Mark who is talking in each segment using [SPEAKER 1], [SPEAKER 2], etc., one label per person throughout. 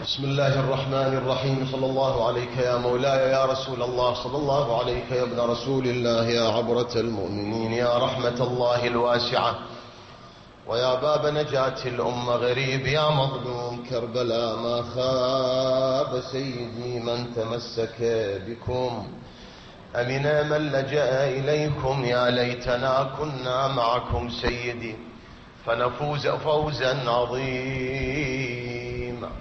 [SPEAKER 1] بسم الله الرحمن الرحيم. صلى الله عليك يا مولاي يا رسول الله، صلى الله عليك يا ابن رسول الله، يا عبرة المؤمنين، يا رحمة الله الواسعة، ويا باب نجاة الأمة، غريب يا مظلوم كربلاء ما خاب سيدي من تمسك بكم، أمنا من لجأ إليكم، يا ليتنا كنا معكم سيدي فنفوز فوزا عظيما.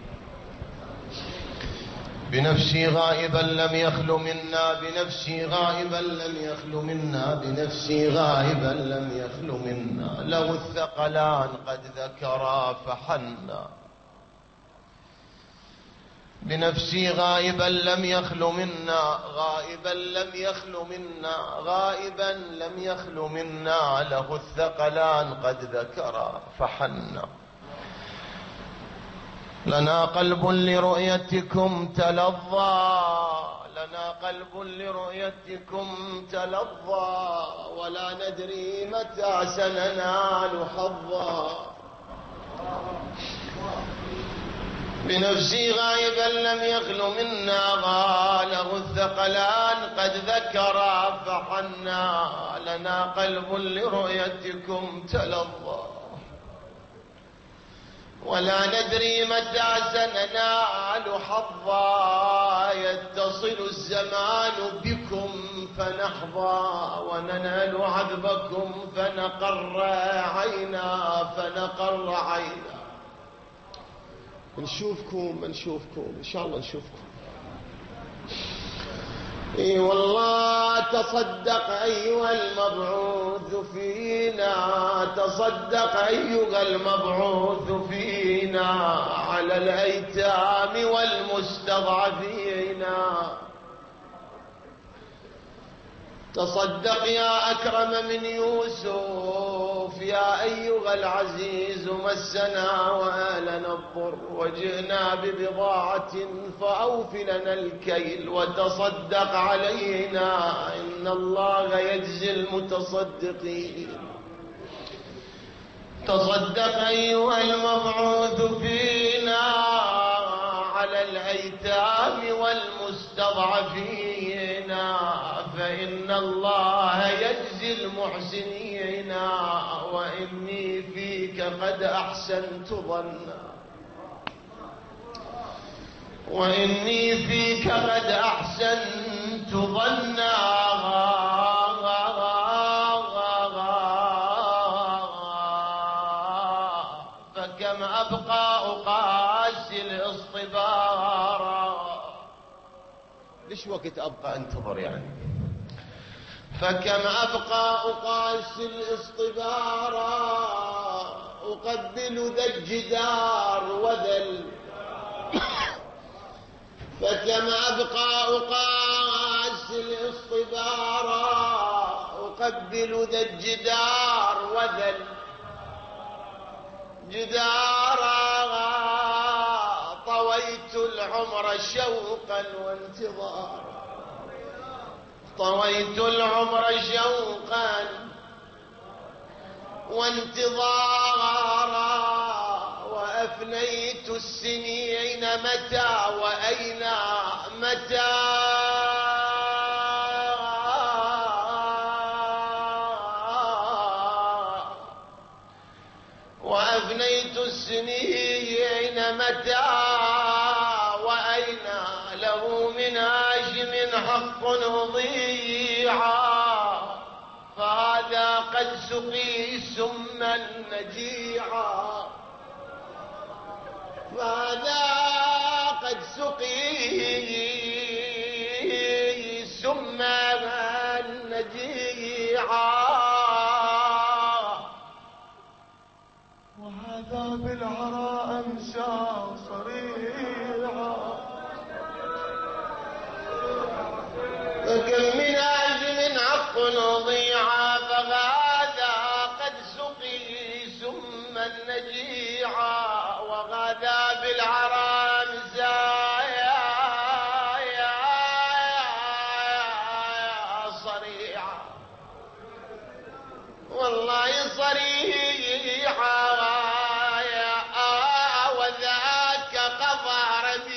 [SPEAKER 1] بنفسي غائبا لم يخل منا، بنفسي غائبا لم يخل منا، بنفسي غائبا لم يخل منا، له الثقلان قد ذكرا فحنا. بنفسي غائبا لم يخل منا، غائبا لم يخل منا، غائبا لم يخل منا، له الثقلان قد ذكرا فحنا. لنا قلب لرؤيتكم تلظى، لنا قلب لرؤيتكم تلظى، ولا ندري متى سننال حظا. بنفسي غائبا لم يخل منا، غاله الثقلان قد ذكرا فحنا. لنا قلب لرؤيتكم تلظى، ولا ندري متى سننال حظا. يتصل الزمان بكم فنحظى، وننال عذبكم فنقر عينا، فنقر عينا. نشوفكم إن شاء الله نشوفكم. اي والله تصدق أيها المبعوث فينا، تصدق أيها المبعوث فينا على الأيتام والمستضعفين. تصدق يا أكرم من يوسف، يا أيها العزيز مسنا وآلنا الضر، وجئنا ببضاعة فأوف لنا الكيل وتصدق علينا، إن الله يجزي المتصدقين. تصدق أيها المبعوث فينا على الأيتام والمستضعفين، فإن الله يجزي المحسنين، وإني فيك قد أحسنت ظنا، وإني فيك قد أحسنت ظنا. فكم أبقى أقاسي الاصطبار، ليش وقت أبقى أنتظر يعني؟ فكم أبقى أقاسي الاصطبار، أقبل ذا الجدار وذا فكم أبقى أقاسي الاصطبار، أقبل ذا الجدار وذا الجدار. طويت العمر شوقا وانتظارا، طويت العمر شوقا وانتظارا، وأفنيت السنين متى وأين متى. وأفنيت السنين متى وأين، له من هاشم حق ضيعا، فهذا قد سقي سما نجيعا، فهذا قد سقي سما نجيعا، وهذا بالعراء أمسى صريعا. فكم من عزم حق ضيعا، فغادا قد سقي سما نجيعا، وغادا بالعراء أمسى صريعا، والله صريعا. وذاك قضى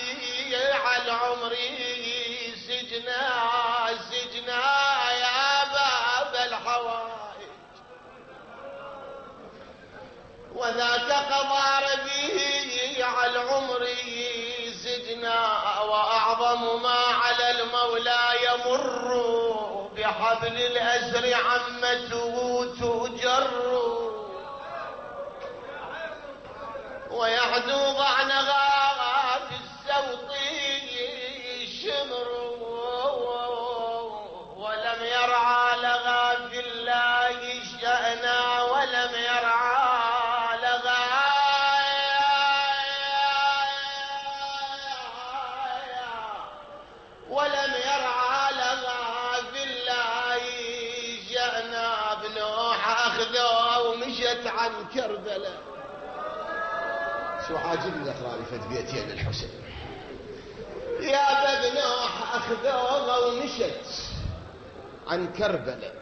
[SPEAKER 1] وذاك قضى ربيع العمر سجنا، وأعظم ما على المولى يمر بحبل الأسر عمته تجر، ويحدو ضعنها في السوط شمر، ولم يرعى لها في الله شأنا، ولم يرعى لها في الله شأنا. بنوح أخذوها ومشت عن كربلاء. شو عاجبني اقرا فد بيتين الحسين. يا بنوح اخذوها ومشت عن كربلاء،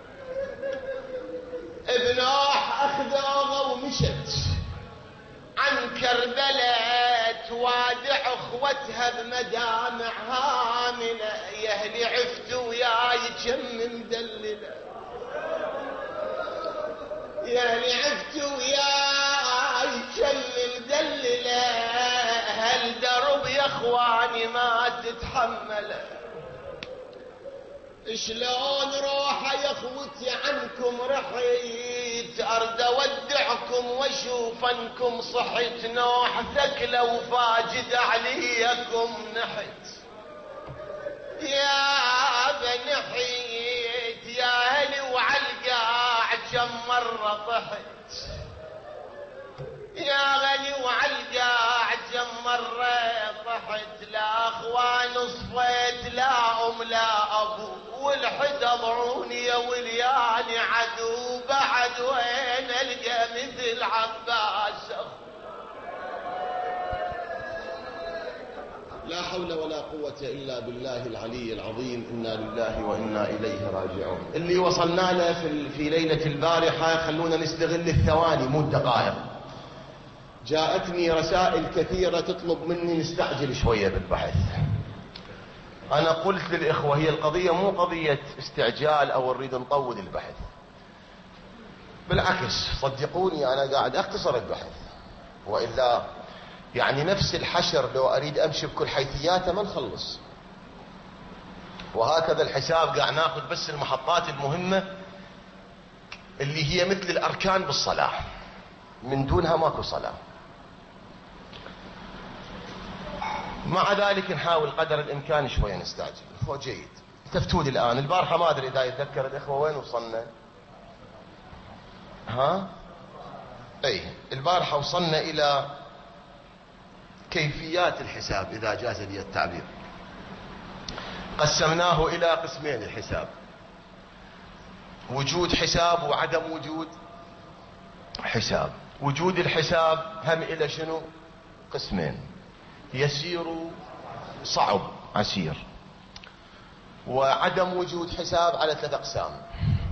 [SPEAKER 1] بنوح اخذوها ومشت عن كربلاء، توادع اخوتها بمدامعها من يا اهلي عفت وياي كم مدلله، يا اهلي عفت وياي كم مدلله، هالدرب يا اخواني ما تتحمله. شلون روح يا اخوتي عنكم رحيت، ارد اودعكم واشوف انكم صحيت، نوح ثكله وفاجد عليكم نحت، يا بنحيت يا اهلي وعالقاع كم مره طحت، يا غني وعالقاع كم مرة طحت، لا اخوان صفيت لا ام لا ابو، والحدا ضعوني يا ولياني عدو، بعد وين القى مثل عباس اخو. لا حول ولا قوة الا بالله العلي العظيم. انا لله وانا اليه راجعون. اللي وصلنا له في ليلة البارحة خلونا نستغل الثواني مو الدقائق. جاءتني رسائل كثيرة تطلب مني نستعجل شوية بالبحث. أنا قلت للإخوة هي القضية مو قضية استعجال أو نريد نطول البحث، بالعكس صدقوني أنا قاعد أختصر البحث، وإلا يعني نفس الحشر لو أريد أمشي بكل حيثياته ما نخلص. وهكذا الحساب قاعد ناخذ بس المحطات المهمة اللي هي مثل الأركان بالصلاة، من دونها ماكو صلاة. مع ذلك نحاول قدر الامكان شوية نستعجل. هو جيد. تفتوا لي الان البارحة ما ادري اذا يتذكر الاخوة وين وصلنا. ها اي البارحة وصلنا الى كيفيات الحساب اذا جاز لي التعبير. قسمناه الى قسمين الحساب، وجود حساب وعدم وجود حساب. وجود الحساب هم الى شنو؟ قسمين، يسير صعب عسير. وعدم وجود حساب على 3 اقسام.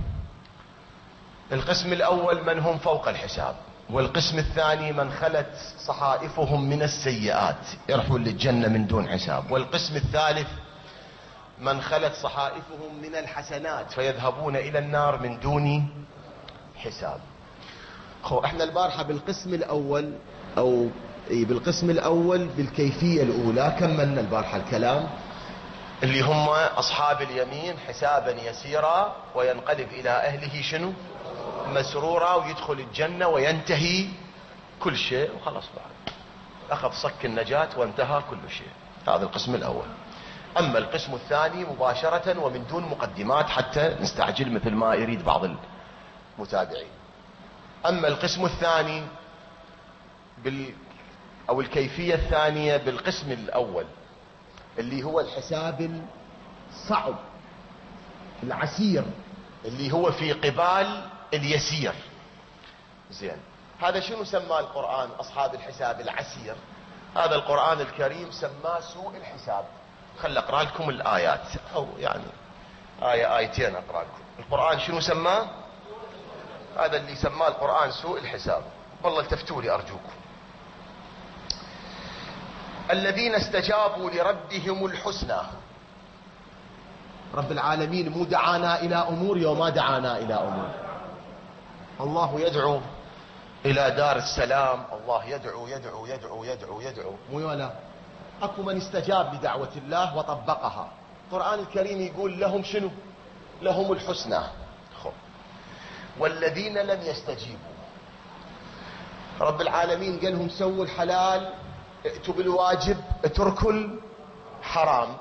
[SPEAKER 1] القسم الاول من هم فوق الحساب، والقسم الثاني من خلت صحائفهم من السيئات يرحون للجنة من دون حساب، والقسم الثالث من خلت صحائفهم من الحسنات فيذهبون الى النار من دون حساب. احنا البارحة بالقسم الاول بالقسم الاول بالكيفية الاولى كملنا البارحة الكلام، اللي هم اصحاب اليمين حسابا يسيرا وينقلب الى اهله شنو؟ مسرورا، ويدخل الجنة وينتهي كل شيء وخلص بعد اخذ صك النجاة وانتهى كل شيء. هذا القسم الاول. اما القسم الثاني مباشرة ومن دون مقدمات حتى نستعجل مثل ما يريد بعض المتابعين. اما القسم الثاني او الكيفية الثانية بالقسم الاول اللي هو الحساب الصعب العسير اللي هو في قبال اليسير. زين، هذا شنو سماه القرآن اصحاب الحساب العسير؟ هذا القرآن الكريم سماه سوء الحساب. خل اقرا لكم الايات، او يعني ايتين اقرا لكم. القرآن شنو سماه؟ هذا اللي سماه القرآن سوء الحساب. والله التفتوا لي ارجوكم. الذين استجابوا لربهم الحسنى. رب العالمين مو دعانا الى امور وما دعانا الى امور. الله يدعو إلى دار السلام. الله يدعو يدعو يدعو يدعو يدعو، مو ولا أكو من استجاب لدعوة الله وطبقها. القرآن الكريم يقول لهم شنو؟ لهم الحسنى. والذين لم يستجيبوا، رب العالمين قال لهم سووا الحلال، ائتوا بالواجب، اتركوا الحرام.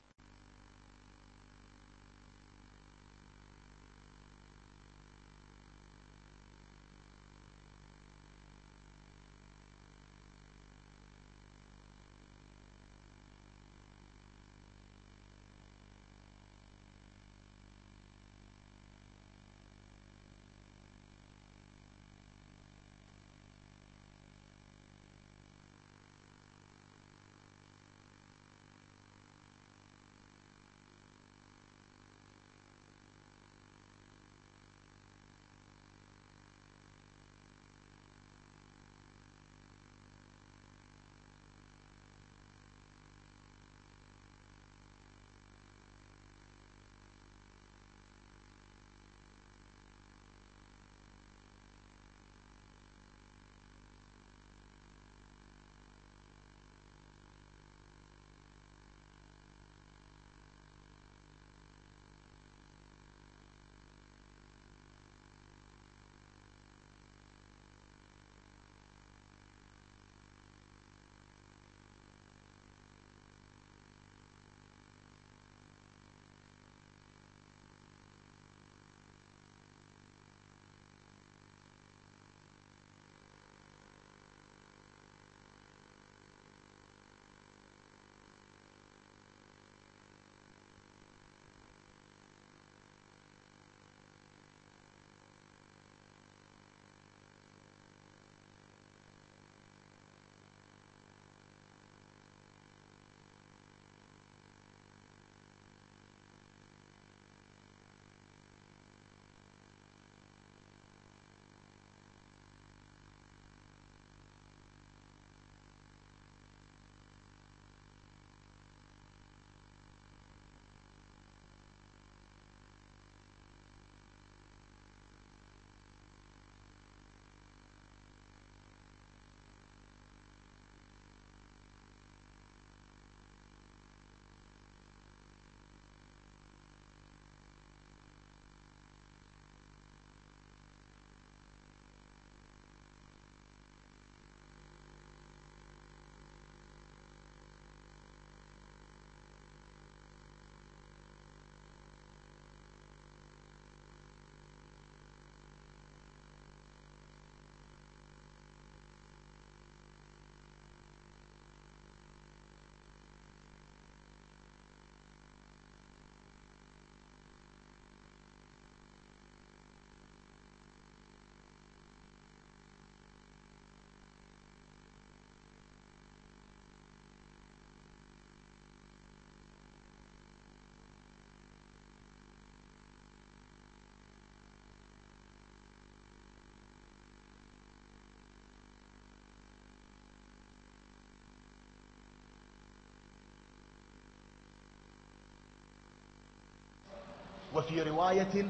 [SPEAKER 1] وفي رواية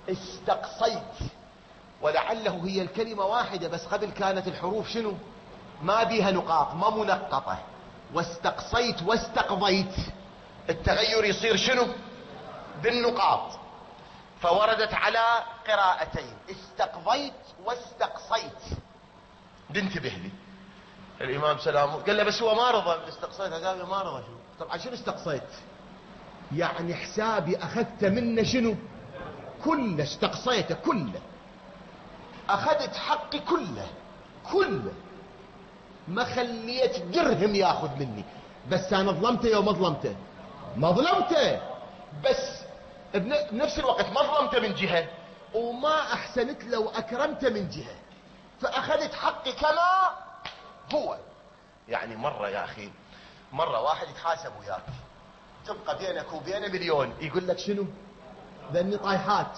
[SPEAKER 1] استقصيت، ولعله هي الكلمة واحدة بس قبل كانت الحروف شنو؟ ما بيها نقاط، ما منقطة. واستقصيت واستقضيت، التغير يصير شنو؟ بالنقاط. فوردت على قراءتين، استقضيت واستقصيت. بنتبه لي الإمام سلام قال له بس هو ما رضى بالاستقصيت. قال له ما رضى. شو طبعا شنو استقصيت؟ يعني حسابي أخذت منه شنو؟ كله. استقصيته كله، أخذت حقي كله كله، ما خليت درهم ياخذ مني. بس أنا ظلمته يوم ما ظلمته، ما ظلمته، بس بنفس الوقت ما ظلمته من جهة، وما أحسنت لو أكرمته من جهة، فأخذت حقي كما هو. يعني مرة يا أخي، مرة واحد يتحاسب وياك، تبقى بينك وبينه مليون، يقول لك شنو؟ ذني طايحات.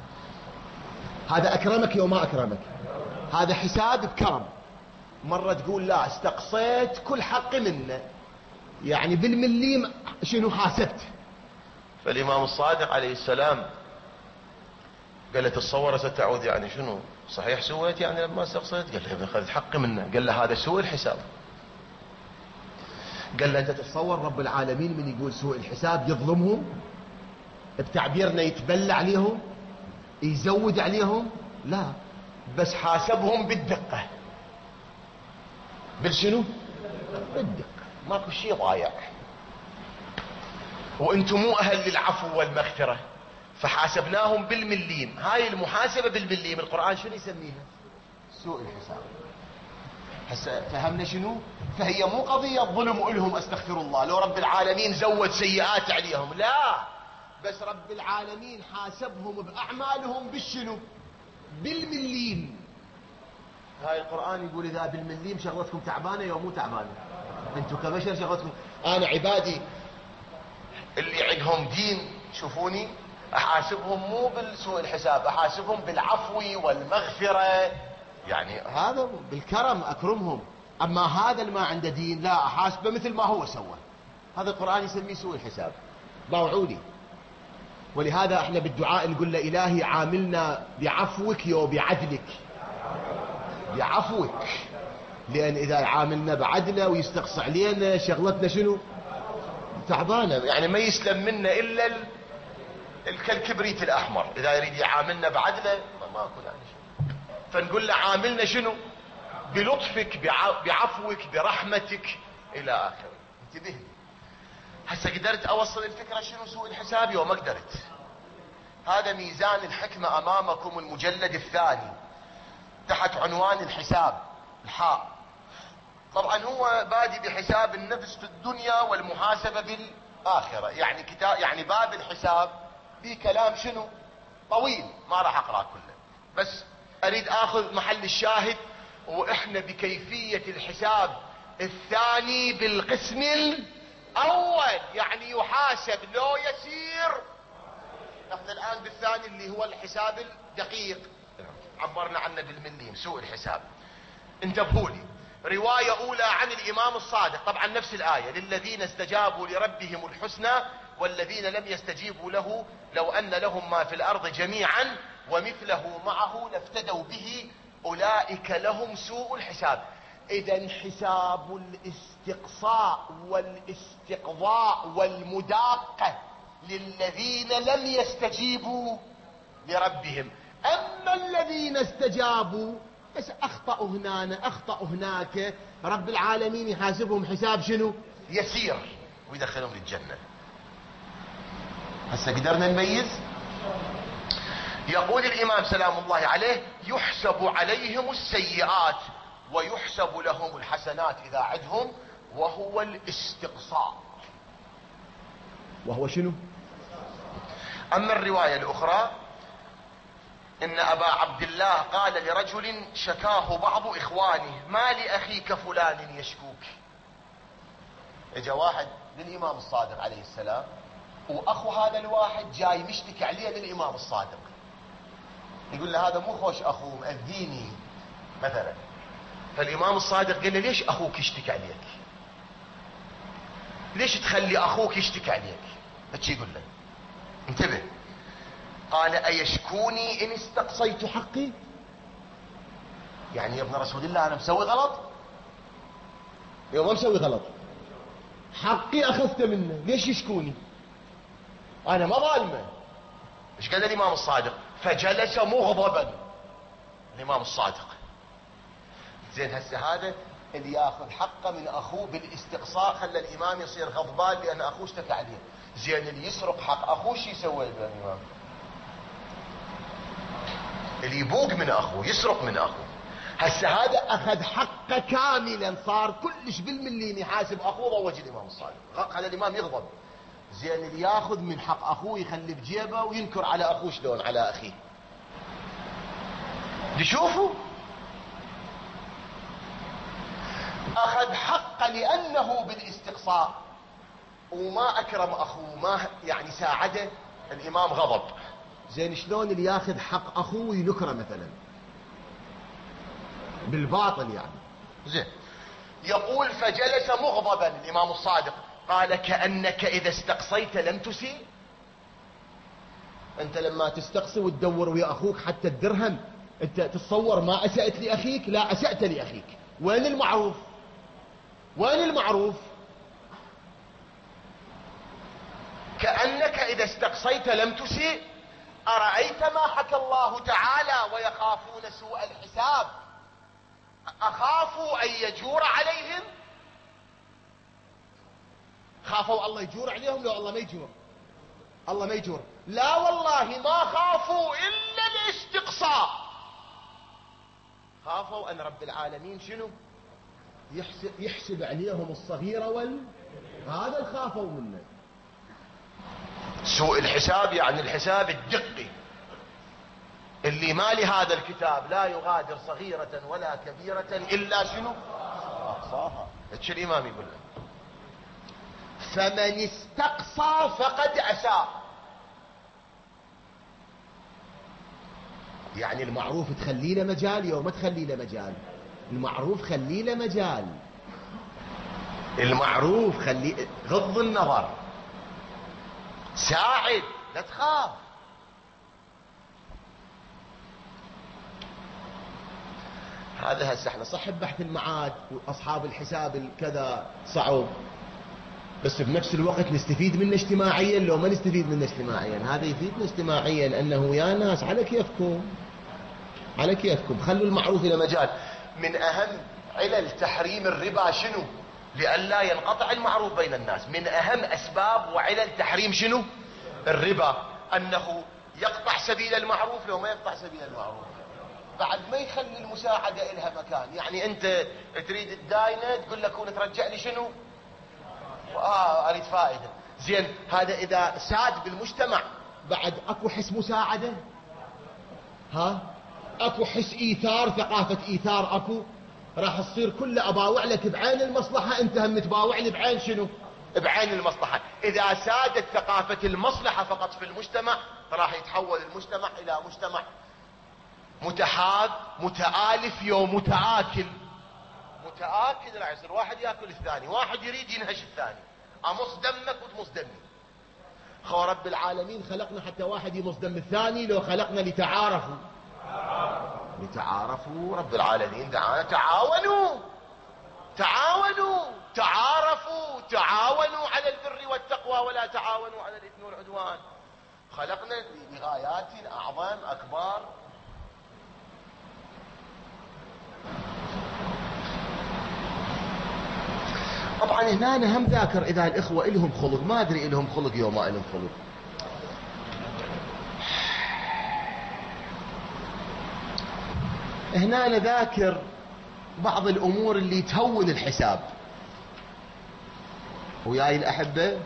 [SPEAKER 1] هذا أكرمك يوم ما أكرمك، هذا حساب بكرم. مرة تقول لا، استقصيت كل حقي منه، يعني بالمليم شنو حاسبت. فالإمام الصادق عليه السلام قال له تصور ستعود، يعني شنو؟ صحيح سويت يعني لما استقصيت؟ قال له اخذت حقي منه. قال له هذا سوء الحساب. قال له انت تتصور رب العالمين من يقول سوء الحساب يظلمهم؟ بتعبيرنا يتبلى عليهم، يزود عليهم؟ لا، بس حاسبهم بالدقة. بالشنو؟ بالدقة، ماكو شيء ضايع. وانتم مو اهل للعفو والمغفرة، فحاسبناهم بالمليم. هاي المحاسبة بالمليم القرآن شنو يسميها؟ سوء الحساب. هسه فهمنا شنو؟ فهي مو قضية ظلم لهم استغفر الله، لو رب العالمين زود سيئات عليهم، لا، بس رب العالمين حاسبهم بأعمالهم بالشنو؟ بالمليم. هاي القرآن يقول إذا بالمليم شغلتكم تعبانة يوم مو تعبانة، انتم كبشر شغلتكم. أنا عبادي اللي عندهم دين شوفوني أحاسبهم مو بالسوء الحساب، أحاسبهم بالعفو والمغفرة، يعني هذا بالكرم أكرمهم. أما هذا اللي ما عنده دين لا أحاسبه مثل ما هو سوى. هذا القرآن يسميه سوء الحساب. باوعوني. ولهذا احنا بالدعاء نقول له إلهي عاملنا بعفوك يو بعدلك. بعفوك، لأن إذا عاملنا بعدله ويستقص علينا شغلتنا شنو؟ تعبانة، يعني ما يسلم منا إلا الكبريت الأحمر. إذا يريد يعاملنا بعدله ما أكل يعني شيء. فنقول له عاملنا شنو؟ بلطفك، بعفوك، برحمتك إلى آخره. انتبه. هسه قدرت أوصل الفكرة شنو سوء الحساب يوم ما قدرت. هذا ميزان الحكمة أمامكم، المجلد الثاني تحت عنوان الحساب، الحاء. طبعا هو بادي بحساب النفس في الدنيا والمحاسبة بالآخرة، يعني كتاب، يعني باب الحساب في كلام شنو طويل ما راح أقرأ كله، بس أريد أخذ محل الشاهد. وإحنا بكيفية الحساب الثاني بالقسم الأول، يعني يحاسب لو يسير. نحن الآن بالثاني اللي هو الحساب الدقيق، عبرنا عنه بالمليم، سوء الحساب. انتبهوا لي، رواية أولى عن الإمام الصادق، طبعا نفس الآية: للذين استجابوا لربهم الحسنى والذين لم يستجيبوا له لو أن لهم ما في الأرض جميعا ومثله معه لافتدوا به أولئك لهم سوء الحساب. إذا حساب الاستقصاء والاستقضاء والمداقة للذين لم يستجيبوا لربهم. أما الذين استجابوا بس أخطأوا هنا أخطأوا هناك، رب العالمين يحاسبهم حساب شنو؟ يسير، ويدخلهم للجنة. هسه قدرنا نميز. يقول الإمام سلام الله عليه: يحسب عليهم السيئات ويحسب لهم الحسنات إذا عدهم، وهو الاستقصاء. وهو شنو؟ أما الرواية الأخرى إن أبا عبد الله قال لرجل شكاه بعض إخوانه: ما لأخيك فلان يشكوك. اجا واحد للإمام الصادق عليه السلام، وأخو هذا الواحد جاي مشتكي عليه للإمام الصادق، يقول له هذا مو خوش أخو مأذيني مثلا. فالإمام الصادق قال له: ليش أخوك يشتكي عليك؟ ليش تخلي أخوك يشتكي عليك؟ هيك يقول له. انتبه. قال: أيشكوني إن استقصيت حقي؟ يعني يا ابن رسول الله أنا مسوي غلط؟ يوم ما مسوي غلط، حقي أخذته منه، ليش يشكوني؟ أنا ما ظالمه. ايش قال الإمام الصادق؟ فجلس مغضبا الإمام الصادق. زين هسه هذا اللي ياخذ حقه من أخوه بالاستقصاء خلى الإمام يصير غضبان لأن أخوه اشتكى عليه. زين اللي يسرق حق أخوه شو يسوي الإمام؟ اللي يبوق من أخوه، يسرق من أخوه. هسه هذا أخذ حقه كاملا، صار كلش بالمليم يحاسب أخوه. ضوج الإمام الصادق، خلى الإمام يغضب. زين اللي ياخذ من حق أخوه يخلي بجيبه وينكر على أخوه، شلون على أخيه؟ تشوفوا أخذ حقه لأنه بالاستقصاء وما أكرم أخوه، ما يعني ساعده، الإمام غضب. زين شلون اللي ياخذ حق أخوه وينكره مثلا بالباطل يعني؟ زين يقول: فجلس مغضبا الإمام الصادق. قال: كأنك إذا استقصيت لم تسيء. أنت لما تستقصي وتدور ويا أخوك حتى الدرهم انت تتصور ما اسأت لأخيك؟ لا، اسأت لأخيك. وين المعروف؟ وين المعروف؟ كأنك إذا استقصيت لم تسيء. أرأيت ما حكى الله تعالى ويخافون سوء الحساب، أخافوا أن يجور عليهم؟ خافوا الله يجور عليهم؟ لو الله ما يجور، الله ما يجور. لا والله ما خافوا إلا الاستقصاء، خافوا أن رب العالمين شنو؟ يحسب عليهم الصغيرة هذا الخافوا منه. سوء الحساب يعني الحساب الدقي اللي ما لهذا الكتاب لا يغادر صغيرة ولا كبيرة إلا شنو؟ أقصاها. ايش الإمام يقول له؟ فمن استقصى فقد أساء. يعني المعروف تخلي له مجال يوم ما تخلي له مجال. المعروف خلي له مجال، المعروف خلي، غض النظر، ساعد، لا تخاف. هذا هسه احنا صح بحث المعاد واصحاب الحساب الكذا صعب، بس بنفس الوقت نستفيد منه اجتماعيا. لو ما نستفيد منه اجتماعيا هذا يفيدنا اجتماعيا، انه يا ناس على كيفكم، على كيفكم، خلوا المعروف الى مجال. من اهم علل تحريم الربا شنو؟ لئلا ينقطع المعروف بين الناس. من اهم اسباب وعلل تحريم شنو؟ الربا، انه يقطع سبيل المعروف. لو ما يقطع سبيل المعروف بعد ما يخلي المساعدة إلها مكان. يعني انت تريد الداينة تقول لك ترجع لي شنو؟ اريد فائدة. زين، هذا اذا ساد بالمجتمع بعد اكو حس مساعدة؟ ها؟ اكو حس ايثار، ثقافة ايثار اكو؟ راح تصير كله اباوع لك بعين المصلحة، انت هم تباوع لي بعين شنو؟ بعين المصلحة. اذا سادت ثقافة المصلحة فقط في المجتمع راح يتحول المجتمع الى مجتمع متحاب، متآلف، يوم متآكل. متآكل راح يصير واحد ياكل الثاني، واحد يريد ينهش الثاني، امص دمك وتمص دمي. خو رب العالمين خلقنا حتى واحد يمص دم الثاني؟ لو خلقنا لتعارفوا. لتعارفوا. رب العالمين دعانا تعاونوا، تعاونوا، تعارفوا، تعاونوا على البر والتقوى ولا تعاونوا على الاثم والعدوان. خلقنا لغايات اعظم اكبر. طبعا هنا أنا هم ذاكر اذا الاخوة الهم خلق، ما ادري الهم خلق يوم ما الهم خلق. هنا أنا ذاكر بعض الامور اللي تهون الحساب. وياي الاحبة،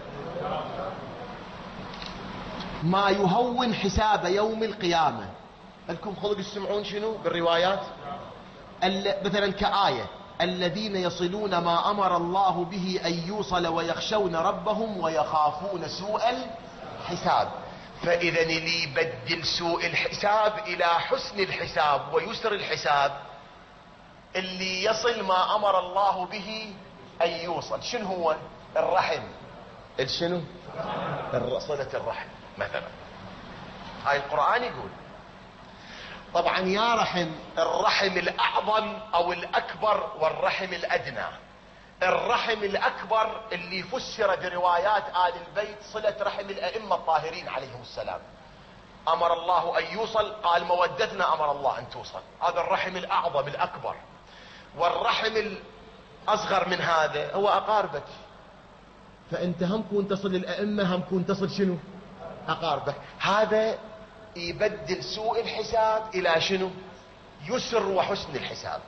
[SPEAKER 1] ما يهون حساب يوم القيامة. لكم خلق تسمعون شنو بالروايات؟ مثلا كآية: الذين يصلون ما أمر الله به أن يوصل ويخشون ربهم ويخافون سوء الحساب. فإذا اللي يبدل سوء الحساب إلى حسن الحساب ويسر الحساب، اللي يصل ما أمر الله به أن يوصل. شنو هو؟ الرحم. شنو؟ صلة الرحم مثلا. هاي القرآن يقول. طبعا يا رحم، الرحم الأعظم أو الأكبر والرحم الأدنى. الرحم الأكبر اللي فسر بروايات آل البيت صلة رحم الأئمة الطاهرين عليهم السلام. أمر الله أن يوصل، قال مودتنا أمر الله أن توصل. هذا الرحم الأعظم الأكبر. والرحم الأصغر من هذا هو أقاربك. فأنت هم كون تصل الأئمة، هم كون تصل شنو؟ أقاربك. هذا يبدل سوء الحساب إلى شنو؟ يسر وحسن الحساب.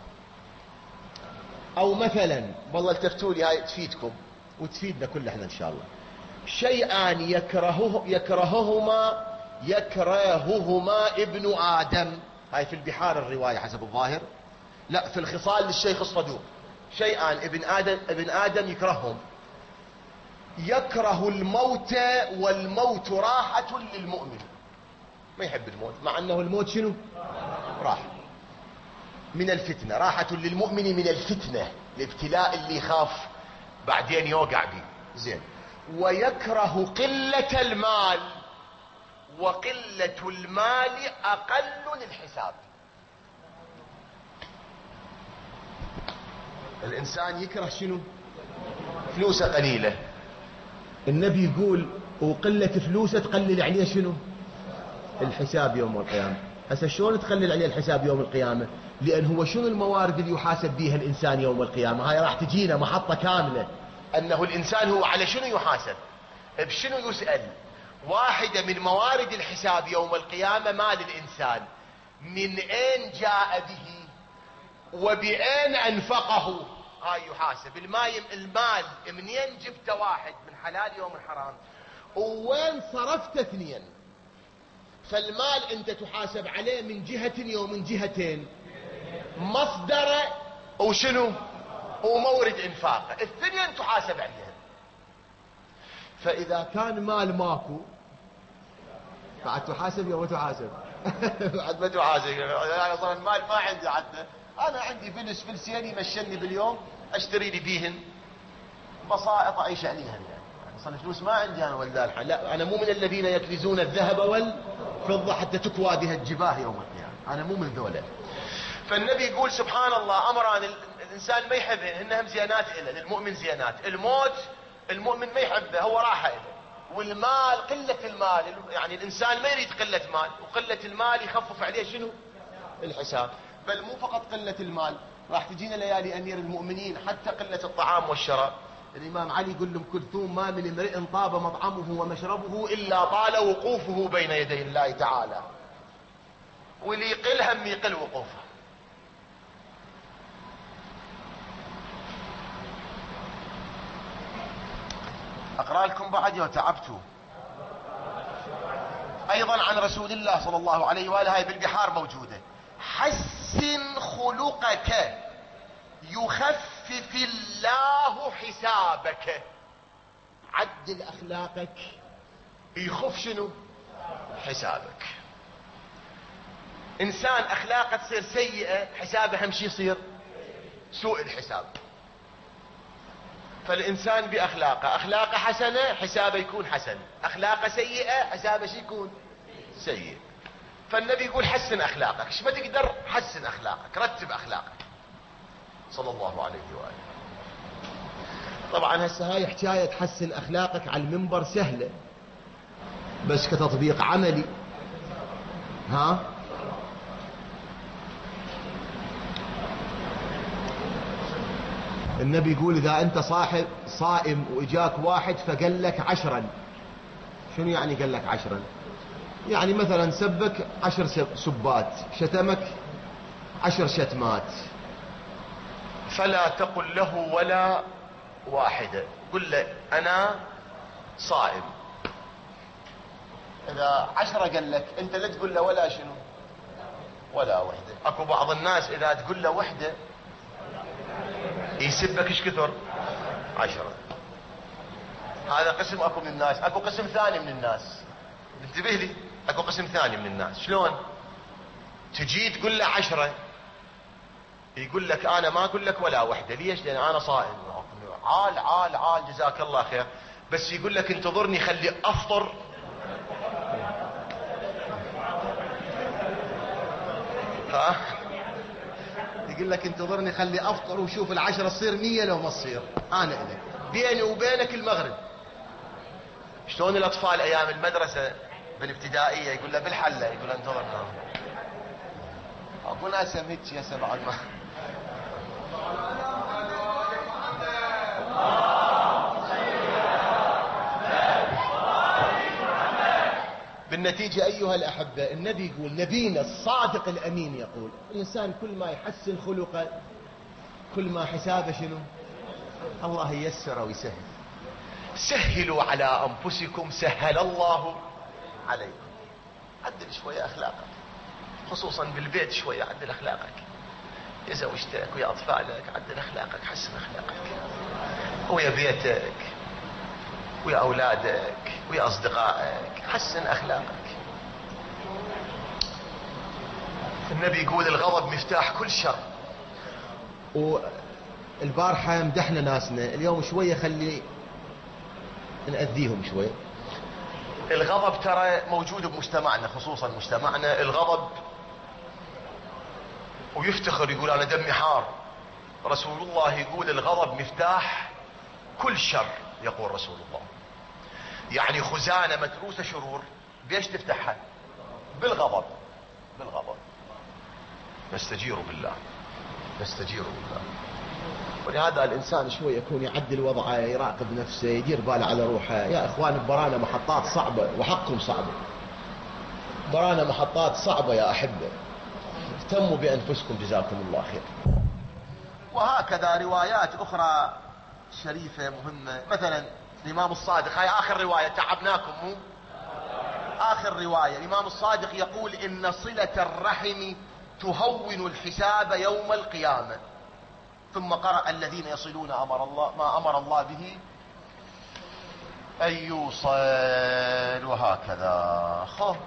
[SPEAKER 1] أو مثلا، والله التفتوا لي هاي تفيدكم وتفيدنا كلنا احنا إن شاء الله. شيئان يكرههما ابن آدم. هاي في البحار الرواية حسب الظاهر، لا في الخصال للشيخ الصدوق. شيئان ابن آدم يكرههم: يكره الموت، والموت راحة للمؤمن. ما يحب الموت، مع أنه الموت شنو؟ راحة من الفتنة، راحة للمؤمن من الفتنة، الابتلاء اللي يخاف بعدين يوقع به. زين. ويكره قلة المال، وقلة المال أقل للحساب. الإنسان يكره شنو؟ فلوسه قليلة. النبي يقول وقلة فلوسه تقلل عليه شنو؟ الحساب يوم القيامة. هسه شلون تقلل عليه الحساب يوم القيامة؟ لأن هو شنو الموارد اللي يحاسب بها الإنسان يوم القيامة؟ هاي راح تجينا محطة كاملة، أنه الإنسان هو على شنو يحاسب، بشنو يسأل. واحدة من موارد الحساب يوم القيامة مال الإنسان، من أين جاء به وبأين أنفقه، هاي يحاسب. المال منين جبت؟ واحد من حلال يوم الحرام، وين صرفت؟ اثنين. فالمال انت تحاسب عليه من جهة ومن جهتين، مصدره وشنو ومورد انفاقه، الاثنين تحاسب عليها. فاذا كان مال ماكو بعد تحاسب يوم تحاسب بعد ما تحاسب. اصلا المال ما عندي، عدنا انا عندي فلسين يمشني باليوم اشتري لي بيهن بسائط اعيش عليها. يعني اصلا فلوس ما عندي انا ولا الحين. لا، انا مو من الذين يكنزون الذهب والفضه حتى تكوى بها الجباه يوم القيامه، انا مو من ذولا. فالنبي يقول سبحان الله، امران الانسان ما يحبه، انهم زينات له، للمؤمن زينات. الموت المؤمن ما يحبه، هو راحه له. والمال قله المال، يعني الانسان ما يريد قله مال، وقله المال يخفف عليه شنو؟ الحساب. بل مو فقط قله المال، راح تجينا ليالي امير المؤمنين حتى قله الطعام والشراب. الامام علي يقول لهم كلثوم: ما من امرئ طاب مطعمه ومشربه الا طال وقوفه بين يدي الله تعالى. واللي يقل هم يقل وقوفه. اقرا لكم بعد يا تعبتوا. ايضا عن رسول الله صلى الله عليه واله، هاي بالبحار موجوده: حسن خلقك يخفف الله حسابك. عدل اخلاقك يخف شنو؟ حسابك. انسان اخلاقه تصير سيئه، حسابه هم شي يصير سوء الحساب. فالانسان باخلاقه، اخلاقه حسنه حسابه يكون حسن، اخلاقه سيئه حسابه شي يكون سيء. فالنبي يقول حسن اخلاقك. ايش ما تقدر حسن اخلاقك، رتب اخلاقك صلى الله عليه واله. طبعا هسه هاي حكايه تحسن اخلاقك على المنبر سهله، بس كتطبيق عملي النبي يقول اذا انت صاحب صائم واجاك واحد فقال لك 10. شنو يعني قال لك 10؟ يعني مثلا سبك 10 سبات، شتمك 10 شتمات، فلا تقل له ولا واحدة، قل له انا صائم. اذا 10 قال لك انت لا تقول له ولا شنو؟ ولا وحدة. اكو بعض الناس اذا تقول له وحدة يسبك ايش كثر؟ 10. هذا قسم اكو من الناس. اكو قسم ثاني من الناس، انتبه لي، اكو قسم ثاني من الناس. شلون؟ تجي تقول له 10 يقول لك انا ما اقول لك ولا وحده. ليش؟ لان انا صائم. عال عال عال جزاك الله خير، بس يقول لك انتظرني خلي افطر. يقول لك انتظرني خلي افطر وشوف 10 تصير 100 لو ما تصير انا الك. بيني وبينك المغرب. شلون الاطفال ايام المدرسه بالابتدائيه يقول له بالحله، يقول له انتظرنا. اكو ناس هيك يا سبع ما بالنتيجة أيها الأحبة، النبي يقول، نبينا الصادق الأمين يقول: الإنسان كل ما يحسن خلقه كل ما حسابه شنو؟ الله ييسر ويسهل. سهلوا على أنفسكم سهل الله عليكم. عدل شوية أخلاقك، خصوصا بالبيت شوية عدل أخلاقك، يا زوجتك ويا أطفالك عدل أخلاقك، حسن أخلاقك، ويا بيتك ويا أولادك ويا أصدقائك، حسن أخلاقك. النبي يقول الغضب مفتاح كل شر. والبارحة مدحنا ناسنا، اليوم شوية خلي نأذيهم شوية. الغضب ترى موجود بمجتمعنا، خصوصا مجتمعنا الغضب، ويفتخر يقول أنا دمي حار. رسول الله يقول الغضب مفتاح كل شر، يقول رسول الله. يعني خزانة متروسة شرور بيش تفتحها؟ بالغضب. بالغضب. نستجير بالله، نستجير بالله. ولهذا الإنسان شوي يكون يعدل وضعه، يراقب نفسه، يدير باله على روحه. يا إخوان برانا محطات صعبة، وحقكم صعبة، برانا محطات صعبة يا أحبة، اهتموا بأنفسكم جزاكم الله خير. وهكذا روايات أخرى شريفة مهمة، مثلا الإمام الصادق، هاي آخر رواية، تعبناكم مو؟ آخر رواية الإمام الصادق يقول إن صلة الرحم تهون الحساب يوم القيامة، ثم قرأ الذين يصلون ما أمر الله به أن يوصل، وهكذا.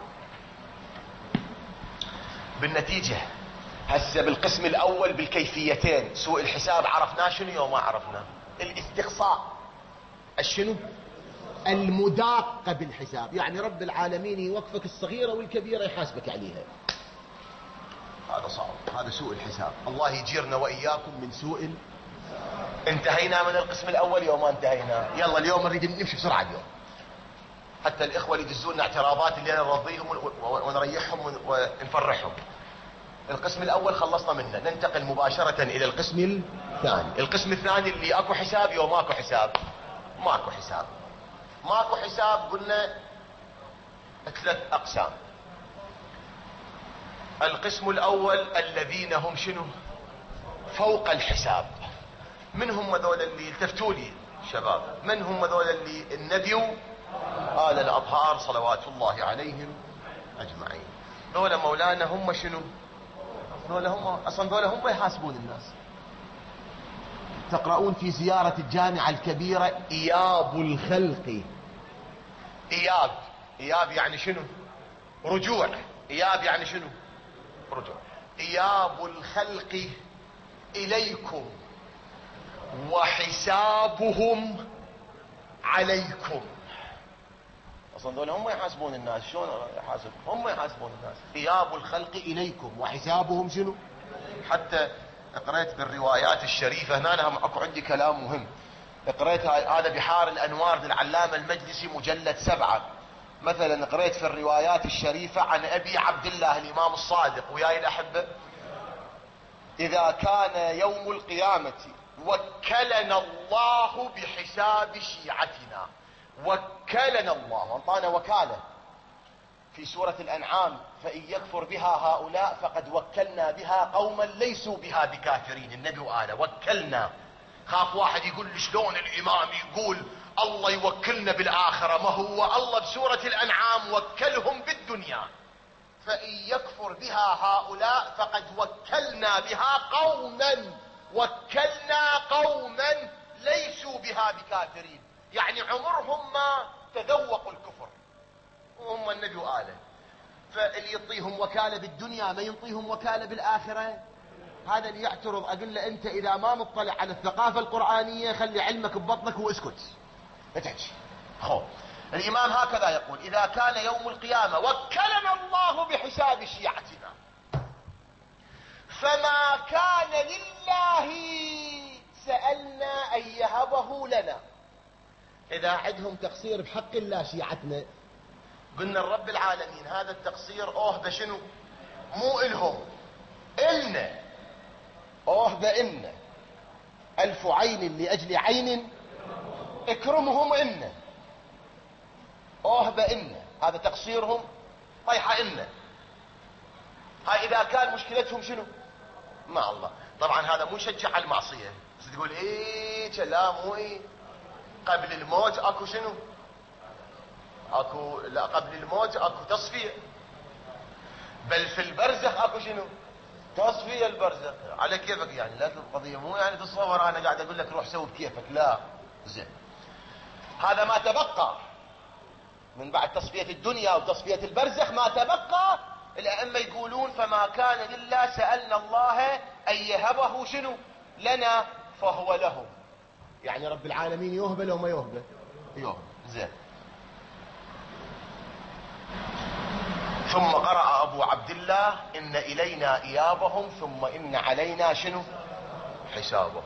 [SPEAKER 1] بالنتيجة هسه بالقسم الأول بالكيفيتين، سوء الحساب عرفناه شنو وما عرفناه. الاستقصاء الشنو؟ المداقة بالحساب، يعني رب العالمين يوقفك الصغيرة والكبيرة يحاسبك عليها. هذا صعب، هذا سوء الحساب. الله يجيرنا وإياكم من سوء. انتهينا من القسم الأول يوم ما انتهينا. يلا اليوم نريد نمشي بسرعة اليوم، حتى الإخوة اللي يدزون اعتراضات اللي نرضيهم ونريحهم ونفرحهم. القسم الأول خلصنا منه، ننتقل مباشرة إلى القسم الثاني. القسم الثاني اللي أكو حساب يوم ماكو حساب. ماكو حساب. ماكو حساب قلنا 3 أقسام. القسم الأول الذين هم شنو؟ فوق الحساب. من هم ذول اللي التفتوا لي شباب؟ من هم ذول اللي النبي آل الأطهار صلوات الله عليهم أجمعين؟ ذول مولانا هم شنو؟ ذول هم أصلا ذول هم يحاسبون الناس. تقرؤون في زيارة الجامعة الكبيرة إياب الخلق. إياب، إياب يعني شنو؟ رجوع. إياب يعني شنو؟ رجوع. إياب الخلق إليكم وحسابهم عليكم. اصلا دول هم يحاسبون الناس، شلون يحاسب؟ هم يحاسبون الناس. إياب الخلق إليكم وحسابهم شنو؟ حتى قريت بالروايات الشريفة هنا، هم اكو عندي كلام مهم. قريت هذا بحار الأنوار للعلامة المجلسي مجلد 7. مثلا قريت في الروايات الشريفة عن أبي عبد الله الإمام الصادق، وياي الأحبة، إذا كان يوم القيامة وكلنا الله بحساب شيعتنا. وكلنا الله، وانطانا وكالة في سورة الأنعام، فإن يكفر بها هؤلاء فقد وكلنا بها قوما ليسوا بها بكافرين. النبي وآله وكلنا. خاف واحد يقول لي شلون الإمام يقول الله يوكلنا بالآخرة؟ ما هو الله بسورة الأنعام وكلهم بالدنيا. فإن يكفر بها هؤلاء فقد وكلنا بها قوما، وكلنا قوما ليسوا بها بكافرين، يعني عمرهم ما تذوقوا الكفر، وهم النبي وآله. فاللي يعطيهم وكالة بالدنيا ما ينطيهم وكالة بالآخرة. هذا اللي يعترض أقول له أنت إذا ما مطلع على الثقافة القرآنية خلي علمك ببطنك واسكت، لا تحكي. الإمام هكذا يقول: إذا كان يوم القيامة وكلنا الله بحساب شيعتنا، فما كان لله سألنا أن يهبه لنا. إذا عندهم تقصير بحق الله شيعتنا، قلنا الرب العالمين هذا التقصير أوهب شنو؟ مو إلهم، إلنا. أوهب إلنا 1000 عين لأجل عين اكرمهم إلنا. أوهب إلنا، هذا تقصيرهم طيحة إلنا. هاي إذا كان مشكلتهم شنو؟ مع الله. طبعا هذا مو يشجع على المعصية، بس تقول إيه لا مو إيه. قبل الموت أكو شنو؟ أكو لا، قبل الموت أكو تصفية، بل في البرزخ أكو شنو؟ تصفية البرزخ. على كيفك يعني، لا القضية مو يعني تتصور أنا قاعد أقول لك روح سوي بكيفك، لا. زين، هذا ما تبقى من بعد تصفية الدنيا وتصفية البرزخ. ما تبقى الأئمة يقولون: فما كان لله سألنا الله أن يهبه شنو؟ لنا، فهو لهم. يعني رب العالمين يهبه لو ما يهبه؟ يهبه. زين. ثم قرأ أبو عبد الله: إن إلينا إيابهم ثم إن علينا شنو؟ حسابهم.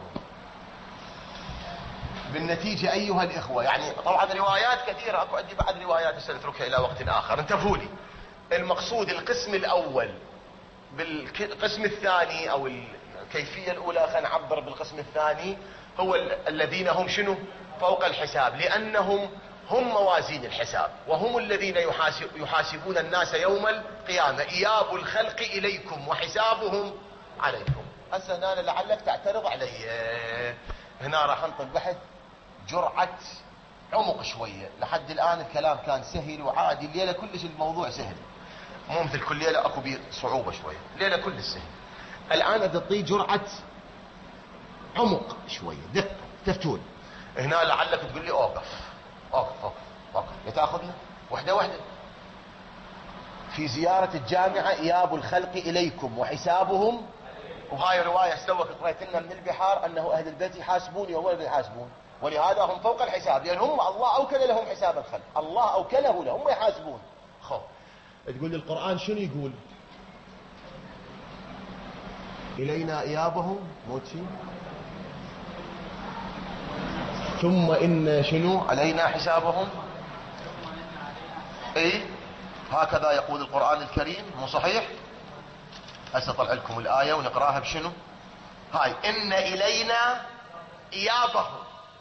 [SPEAKER 1] بالنتيجة أيها الإخوة، يعني طبعا روايات كثيرة، أكو عندي بعد روايات سنتركها إلى وقت آخر. انتبهوا لي، المقصود القسم الأول بالقسم الثاني أو الكيفية الأولى، خلينا نعبر بالقسم الثاني، هو الذين هم شنو؟ فوق الحساب، لأنهم هم موازين الحساب، وهم الذين يحاسبون الناس يوم القيامة. إياب الخلق إليكم وحسابهم عليكم. هسه أنا لعلك تعترض علي، هنا راح انطق بحث جرعة عمق شوية. لحد الآن الكلام كان سهل وعادي، الليلة كلش الموضوع سهل، مو مثل كل ليلة اكو بيه صعوبة شوية، الليلة كلش سهل. الآن أعطي جرعة عمق شوية، دقة، تفتون. هنا لعلك تقول لي اوقف اوقف اوقف اوقف، تاخذنا وحدة وحدة. في زيارة الجامعة إياب الخلق إليكم وحسابهم، وهاي رواية سوك قريت لنا من البحار أنه أهل البيت يحاسبون يوم يحاسبون، ولهذا هم فوق الحساب، لأن هم الله أوكل لهم حساب الخلق، الله أوكله لهم ويحاسبون. خو تقول لي القرآن شنو يقول؟ إلينا إيابهم موتي ثم إن شنو علينا حسابهم. اي هكذا يقول القرآن الكريم، مو صحيح؟ هسه طلع لكم الآية ونقراها بشنو؟ هاي إن إلينا إيابهم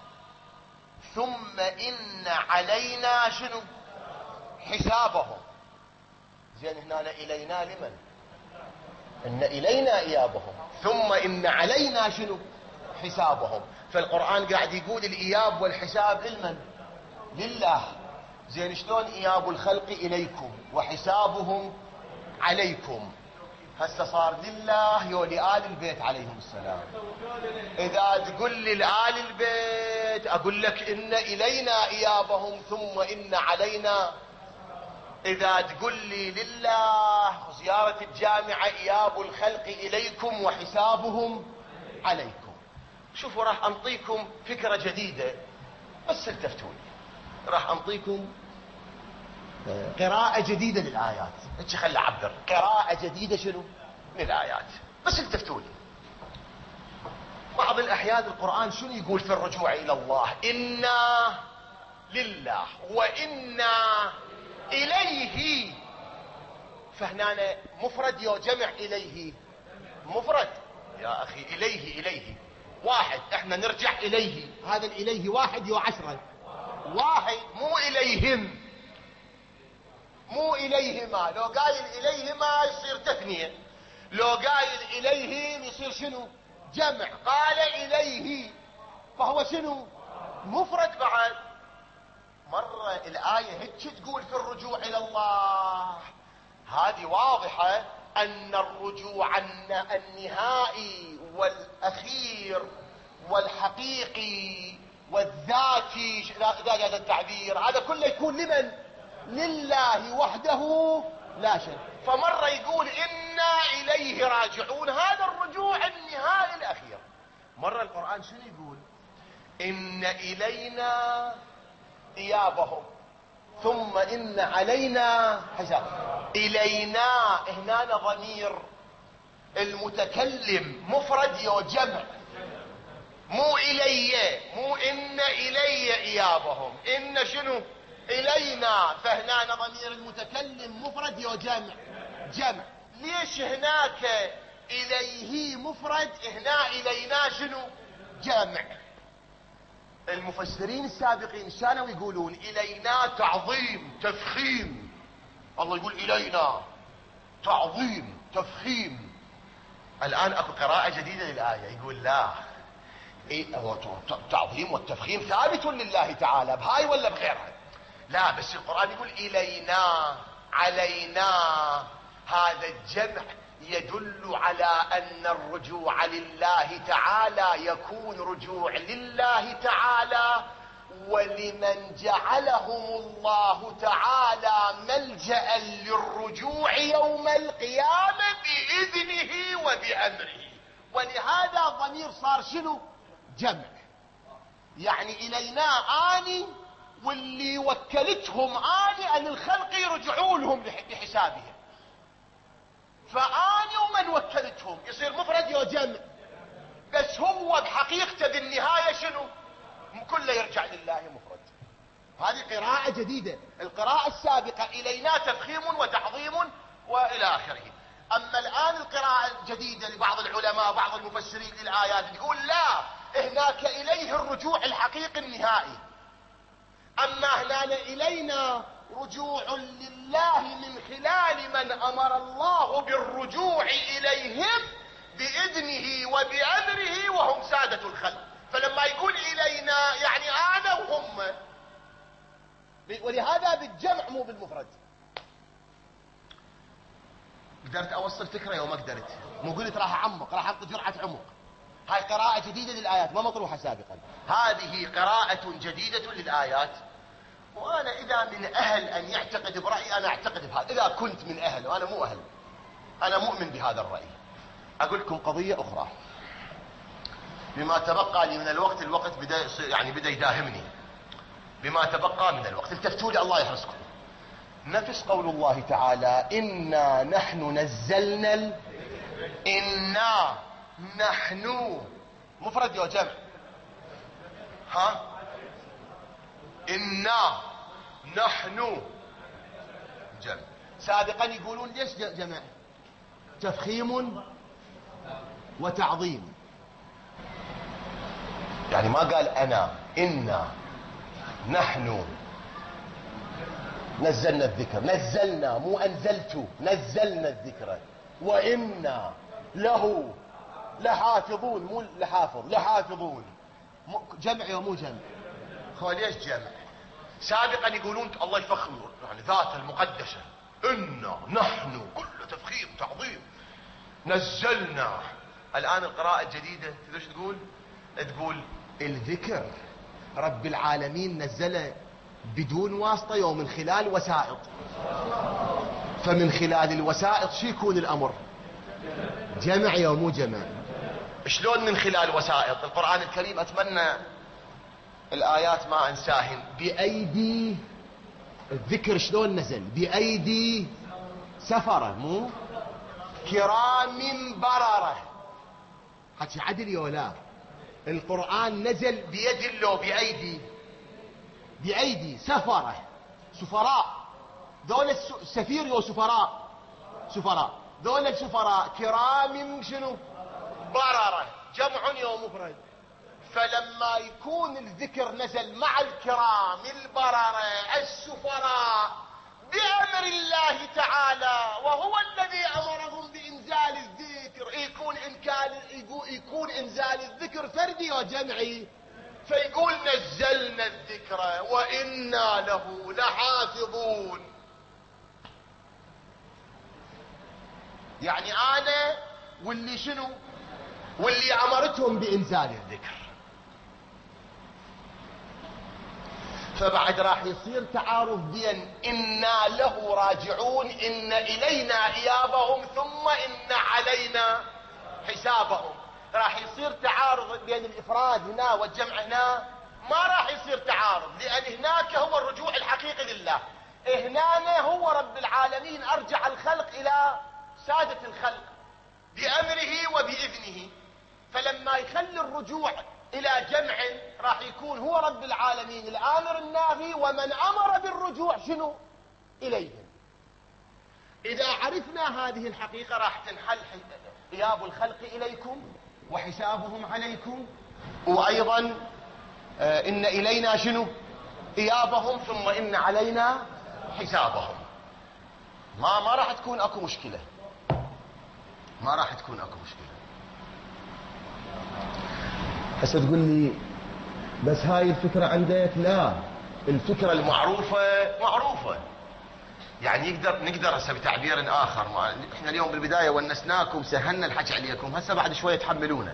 [SPEAKER 1] ثم إن علينا شنو؟ حسابهم. زين هنا إلينا لمن؟ إن إلينا إيابهم ثم إن علينا شنو؟ حسابهم. فالقرآن قاعد يقول الإياب والحساب لمن؟ لله. زين شلون إياب الخلق إليكم وحسابهم عليكم؟ هسه صار لله ولآل البيت عليهم السلام. إذا تقول لي لآل البيت أقول لك إن إلينا إيابهم ثم إن علينا. إذا تقول لي لله زيارة الجامعة إياب الخلق إليكم وحسابهم عليكم. شوفوا راح أنطيكم فكرة جديدة، بس التفتوني. راح أنطيكم قراءة جديدة للآيات. انت خلي أعبر قراءة جديدة شنو؟ للآيات، بس التفتوني. بعض الأحيان القرآن شنو يقول في الرجوع إلى الله؟ إنا لله وإنا إليه. فهنا مفرد يا جمع إليه؟ مفرد يا أخي. إليه واحد، احنا نرجع إليه. هذا الإليه واحد يا 10 واحد، مو إليهم، مو إليهما. لو قايل إليهما يصير تثنية، لو قايل إليهم يصير شنو؟ جمع. قال إليه فهو شنو؟ مفرد بعد. مرة الآية هيك تقول في الرجوع إلى الله، هذه واضحة أن الرجوع النهائي والأخير والحقيقي والذاتي، هذا التعبير هذا كله يكون لمن؟ لله وحده لا شريك. فمرة يقول إنا إليه راجعون، هذا الرجوع النهائي الأخير. مرة القرآن شنو يقول؟ إن إلينا إيابهم ثم إن علينا حساب. إلينا هنا ضمير المتكلم مفرد يو جمع، مو إلي، مو إن إلي إيابهم، إن شنو؟ إلينا. فهنا ضمير المتكلم مفرد يو جمع، جمع. ليش هناك إليه مفرد، هنا إلينا شنو؟ جمع. المفسرين السابقين كانوا يقولون إلينا تعظيم تفخيم. الله يقول إلينا تعظيم تفخيم. الآن أكو قراءة جديدة للآية يقول لا، هو تعظيم والتفخيم ثابت لله تعالى بهاي ولا بغيرها؟ لا، بس القرآن يقول إلينا علينا. هذا الجمع يدل على أن الرجوع لله تعالى يكون رجوع لله تعالى ولمن جعلهم الله تعالى ملجأ للرجوع يوم القيامة بإذنه وبأمره. ولهذا ضمير صار شنو؟ جمع. يعني إلينا آني واللي وكلتهم آني أن الخلق يرجعوا لهم بس هو بحقيقته بالنهاية شنو؟ كله يرجع لله مفرد. هذه قراءة جديدة. القراءة السابقة إلينا تفخيم وتعظيم وإلى آخره. أما الآن القراءة الجديدة لبعض العلماء بعض المفسرين للآيات تقول لا، هناك إليه الرجوع الحقيقي النهائي. أما هنا إلينا رجوع لله من خلال من أمر الله بالرجوع إليهم بإذنه وبأمره وهم سادة الخلق. فلما يقول إلينا يعني أنا وهم، ولهذا بالجمع مو بالمفرد. قدرت أوصل فكرة يوم ما قدرت؟ مو قلت راح أعمق، راح أعطي جرعة عمق. هاي قراءة جديدة للآيات ما مطروحة سابقا. هذه قراءة جديدة للآيات. وأنا إذا من أهل أن يعتقد برأيي أنا أعتقد بهذا. إذا كنت من أهل وأنا مو أهل، أنا مؤمن بهذا الرأي. أقول لكم قضية أخرى بما تبقى لي من الوقت. الوقت بدأ يداهمني. بما تبقى من الوقت التفتوا لي الله يحرسكم. نفس قول الله تعالى إنا نحن نزلنا إنا نحن مفرد يا جمع؟ ها؟ إنا نحن جمع. سابقا يقولون ليش جمع؟ تفخيم وتعظيم. يعني ما قال أنا، إنا نحن نزلنا الذكر. نزلنا مو أنزلت، نزلنا الذكر وإنا له لحافظون. مو لحافظ، لحافظون. جمع يا مو جمع؟ ليش جمع؟ سابقا يقولون الله يفخم يعني ذات المقدسة إنا نحن كل تفخيم تعظيم نزلنا. الآن القراءة الجديدة تدري ايش تقول؟ تقول الذكر رب العالمين نزله بدون واسطة ومن خلال وسائط. فمن خلال الوسائط شو يكون الأمر؟ جمع يا مو جمع؟ شلون من خلال وسائط؟ القرآن الكريم أتمنى الآيات ما أنساهن. بأيدي الذكر شلون نزل؟ بأيدي سفرة مو كرام بررة. حكي عدل يا لا؟ القرآن نزل بيد الله بأيدي، بأيدي سفرة سفراء. دول السفير يا سفراء، سفراء. دول السفراء كرام شنو؟ بررة. جمع يا مفرد. فلما يكون الذكر نزل مع الكرام البررة السفراء بأمر الله تعالى وهو الذي أمرهم بإنزال الذكر، يكون إنزال الذكر فردي وجمعي. فيقول نزلنا الذكر وإنا له لحافظون. يعني أنا واللي شنو؟ واللي أمرتهم بإنزال الذكر. فبعد راح يصير تعارض بين إنا له راجعون إن إلينا إيابهم ثم إن علينا حسابهم. راح يصير تعارض بين الإفراد هنا والجمع هنا. ما راح يصير تعارض لأن هناك هو الرجوع الحقيقي لله. هنا هو رب العالمين أرجع الخلق إلى سادة الخلق بأمره وبإذنه. فلما يخلي الرجوع إلى جمع راح يكون هو رب العالمين الآمر الناهي ومن أمر بالرجوع شنو؟ إليهم. إذا عرفنا هذه الحقيقة راح تنحل إياب الخلق إليكم وحسابهم عليكم. وأيضا إن إلينا شنو؟ إيابهم ثم إن علينا حسابهم. ما راح تكون أكو مشكلة. ما راح تكون أكو مشكلة. هسه تقول لي بس هاي الفكرة عندك؟ لا، الفكرة المعروفة معروفة. يعني نقدر هسه بتعبير آخر. احنا اليوم بالبداية ونسناكم سهلنا الحكي عليكم، هسه بعد شوية تحملونا.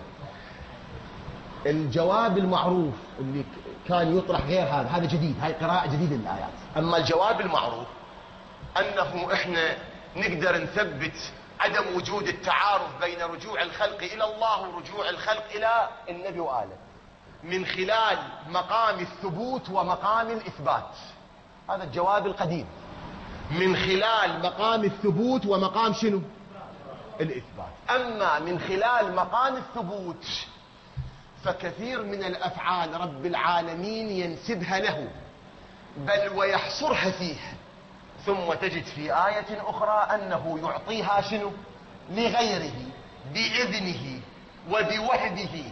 [SPEAKER 1] الجواب المعروف اللي كان يطرح غير هذا جديد. هاي قراءة جديدة للآيات. أما الجواب المعروف أنه احنا نقدر نثبت عدم وجود التعارض بين رجوع الخلق إلى الله ورجوع الخلق إلى النبي وآله من خلال مقام الثبوت ومقام الإثبات. هذا الجواب القديم. من خلال مقام الثبوت ومقام شنو؟ الإثبات. أما من خلال مقام الثبوت فكثير من الأفعال رب العالمين ينسبها له، بل ويحصرها فيه. ثم تجد في آية أخرى أنه يعطيها شنو؟ لغيره بإذنه وبوحده.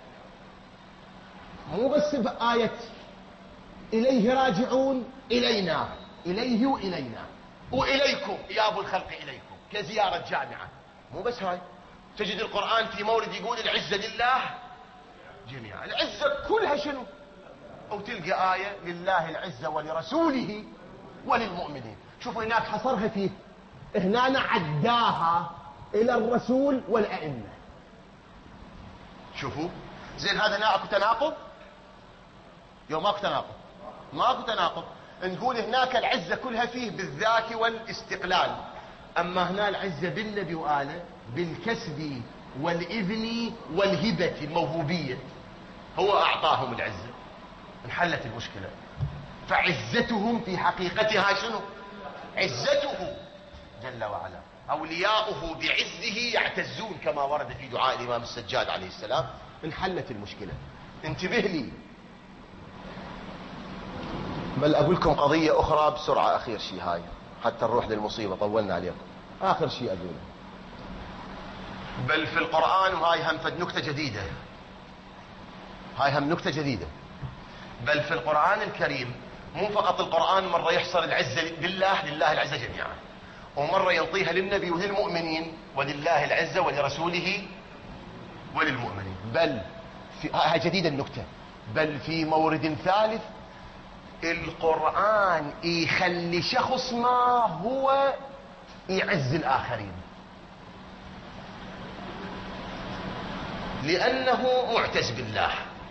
[SPEAKER 1] مو بس بآية إليه راجعون، إلينا، إليه وإلينا وإليكم يا أبو الخلق إليكم، كزيارة جامعة. مو بس هاي، تجد القرآن في مورد يقول العزة لله جميعا، العزة كلها شنو؟ أو تلقى آية لله العزة ولرسوله وللمؤمنين. شوفوا هناك حصرها فيه، هنا عداها إلى الرسول والأئمة. شوفوا زين، هذا ماكو تناقض؟ يوم ماكو تناقض، ماكو تناقض. نقول هناك العزة كلها فيه بالذات والاستقلال، أما هنا العزة بالنبي وآله بالكسب والإذن والهبة الموهوبية، هو أعطاهم العزة، انحلت المشكلة. فعزتهم في حقيقتها شنو؟ عزته جل وعلا. أولياؤه بعزه يعتزون كما ورد في دعاء الإمام السجاد عليه السلام. انحلت المشكلة. انتبه لي. بل أقول لكم قضية أخرى بسرعة، أخير شيء هاي حتى نروح للمصيبة، طولنا عليكم. آخر شيء أقوله، بل في القرآن، وهاي هم فد نكتة جديدة، هاي هم نكتة جديدة. بل في القرآن الكريم مو فقط القرآن مرة يحصر العزة لله العزة جميعا، ومرة ينطيها للنبي وللمؤمنين، ولله العزة ولرسوله وللمؤمنين. بل في هاي جديدة النكتة، بل في مورد ثالث القرآن يخلي شخص ما هو يعز الآخرين لأنه معتز بالله.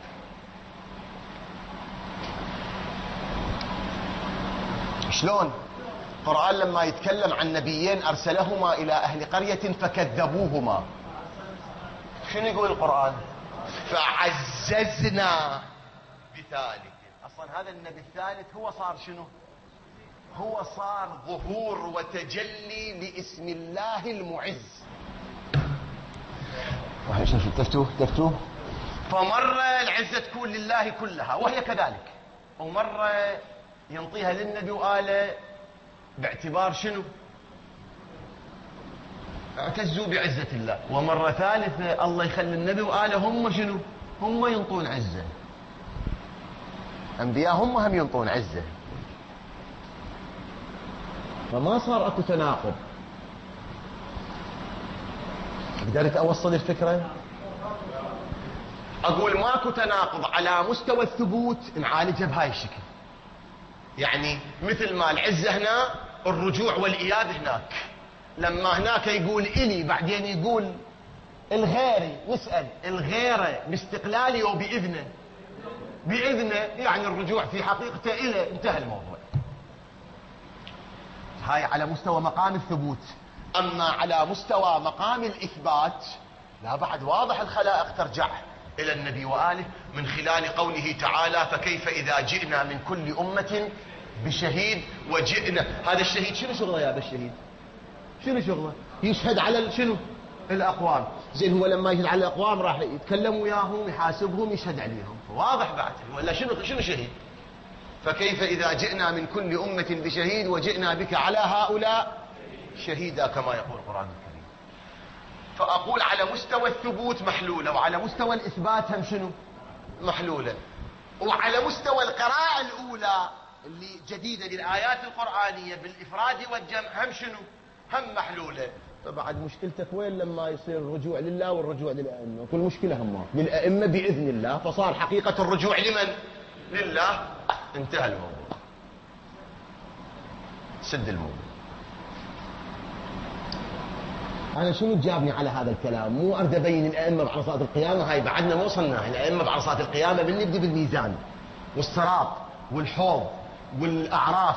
[SPEAKER 1] شلون؟ القرآن لما يتكلم عن نبيين أرسلهما إلى أهل قرية فكذبوهما، شنو يقول القرآن؟ فعززنا بثالث. أصلا هذا النبي الثالث هو صار شنو؟ هو صار ظهور وتجلي لاسم الله المعز. تفتوه. فمرة العزة تكون لله كلها وهي كذلك، ومرة ينطيها للنبي وآله باعتبار شنو؟ اعتزوا بعزة الله. ومرة ثالثة الله يخلي النبي وآله هم شنو؟ هم ينطون عزة. أنبياء هم ينطون عزة، فما صار اكو تناقض. قدرت اوصل الفكرة؟ اقول ماكو تناقض على مستوى الثبوت، نعالجها بهاي الشكل. يعني مثل ما العزة هنا الرجوع والإياد هناك، لما هناك يقول إلي بعدين يقول الغيري، نسأل الغيره باستقلالي وبإذنه، بإذنه يعني الرجوع في حقيقته إلى، انتهى الموضوع. هاي على مستوى مقام الثبوت. أما على مستوى مقام الإثبات لا، بعد واضح الخلائق ترجع إلى النبي وآله من خلال قوله تعالى فكيف إذا جئنا من كل أمة بشهيد وجئنا. هذا الشهيد شنو شغله يا بالشهيد؟ شنو شغله؟ يشهد على شنو؟ الأقوام. زين هو لما يشهد على الأقوام راح يتكلم وياهم يحاسبهم يشهد عليهم، واضح بعد. ولا شنو شهيد؟ فكيف إذا جئنا من كل أمة بشهيد وجئنا بك على هؤلاء شهيدا كما يقول القرآن الكريم. فأقول على مستوى الثبوت محلولة، وعلى مستوى الإثبات هم شنو؟ محلولة. وعلى مستوى القراءة الأولى اللي جديدة للآيات القرآنية بالإفراد والجمع هم شنو؟ هم محلولة. فبعد مشكلتك وين لما يصير الرجوع لله والرجوع للأئمة؟ كل مشكلة هم للأئمة بإذن الله، فصار حقيقة الرجوع لمن؟ لله. انتهى الموضوع، سد الموضوع. أنا شنو جابني على هذا الكلام؟ مو أريد أبين الأئمة بعرصات القيامة، هاي بعدنا ما وصلنا. الأئمة بعرصات القيامة بنبدي بالميزان والصراط والحوض والأعراف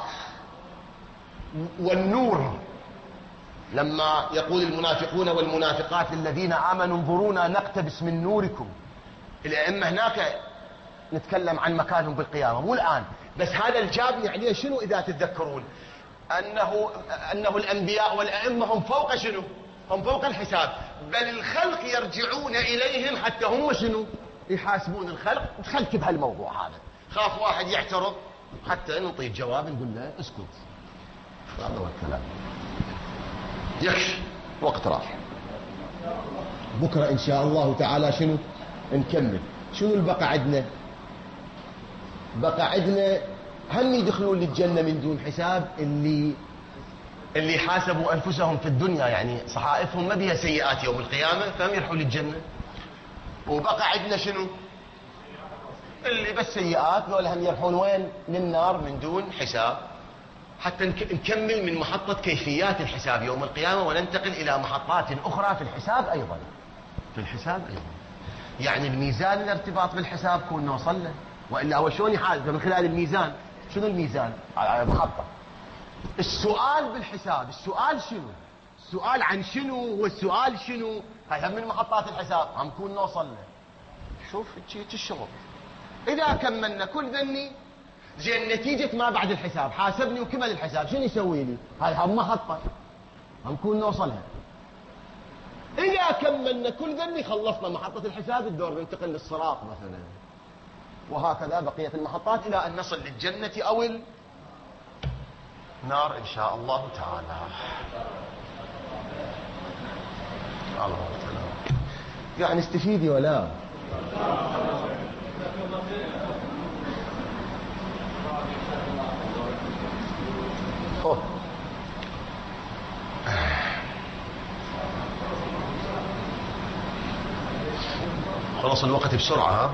[SPEAKER 1] والنور. لما يقول المنافقون والمنافقات للذين آمنوا انظرونا نقتبس من نوركم، الأئمة هناك نتكلم عن مكانهم بالقيامة، مو الآن. بس هذا الجابني عليه شنو إذا تتذكرون؟ أنه الأنبياء والأئمة هم فوق شنو؟ هم فوق الحساب، بل الخلق يرجعون إليهم حتى هم شنو؟ يحاسبون الخلق تخلك بهالموضوع هذا. خاف واحد يعترض حتى نعطيه جواب نقول له اسكت. هذا هو الكلام. يكفي، وقت راح. بكرة إن شاء الله تعالى شنو نكمل. شنو البقى عندنا؟ بقى عندنا هم يدخلون للجنة من دون حساب اللي حاسبوا أنفسهم في الدنيا، يعني صحائفهم ما بها سيئات يوم القيامة فهم يرحوا للجنة. وبقى عندنا شنو؟ اللي بس سيئات ذول هم يرحون وين؟ للنار من دون حساب. حتى نكمل من محطة كيفيات الحساب يوم القيامة وننتقل إلى محطات أخرى في الحساب أيضا. يعني الميزان الارتباط بالحساب كنا وصلنا، وإلا هو شلون يحاسب من خلال الميزان؟ شنو الميزان؟ على محطة. السؤال بالحساب، السؤال شنو؟ السؤال عن شنو والسؤال شنو؟ هاي هم من محطات الحساب هم كنا وصلنا. شوف جيت الشغل. إذا كملنا كل ذني زين نتيجة ما بعد الحساب، حاسبني وكمل الحساب، شنو يسوي لي؟ هاي هم محطة هم كنا نوصلها. إذا كملنا كل ذني خلصنا محطة الحساب، الدور ننتقل للصراط مثلا، وهكذا بقية المحطات إلى أن نصل للجنة أو النار إن شاء الله تعالى. الله تعالى. يعني استفيدي ولا خلاص الوقت بسرعة ها؟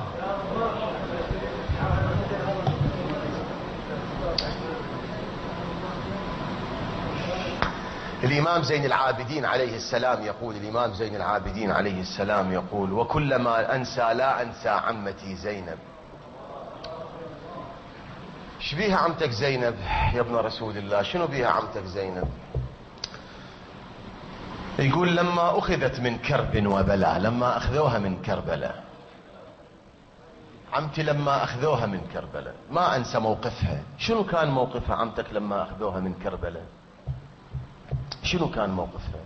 [SPEAKER 1] الإمام زين العابدين عليه السلام يقول، الإمام زين العابدين عليه السلام يقول: وكلما أنسى لا أنسى عمتي زينب. ايش بيها عمتك زينب يا ابن رسول الله؟ شنو بيها عمتك زينب؟ يقول: لما أخذت من كرب وبلاء، لما أخذوها من كربلاء، عمتي لما أخذوها من كربلاء ما أنسى موقفها. شنو كان موقفها عمتك لما أخذوها من كربلاء؟ شنو كان موقفها؟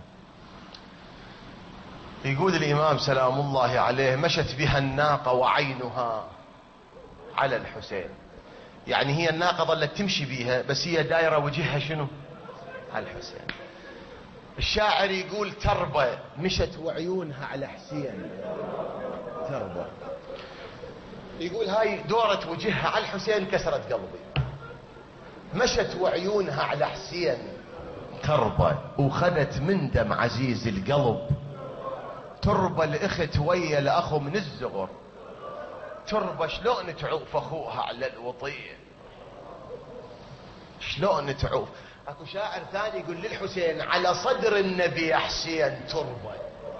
[SPEAKER 1] يقول الإمام سلام الله عليه: مشت بها الناقة وعينها على الحسين. يعني هي الناقة ظلت تمشي بيها بس هي دايرة وجهها شنو؟ على الحسين. الشاعر يقول: تربة مشت وعيونها على حسين. تربة. يقول هاي دورت وجهها على الحسين كسرت قلبي. مشت وعيونها على حسين تربة، وخذت من دم عزيز القلب. تربة الأخت ويا الأخو من الزغر. تربة شلون تعوف أخوها على الوطية، شلون تعوف. اكو شاعر ثاني يقول للحسين: على صدر النبي يا حسين تربة،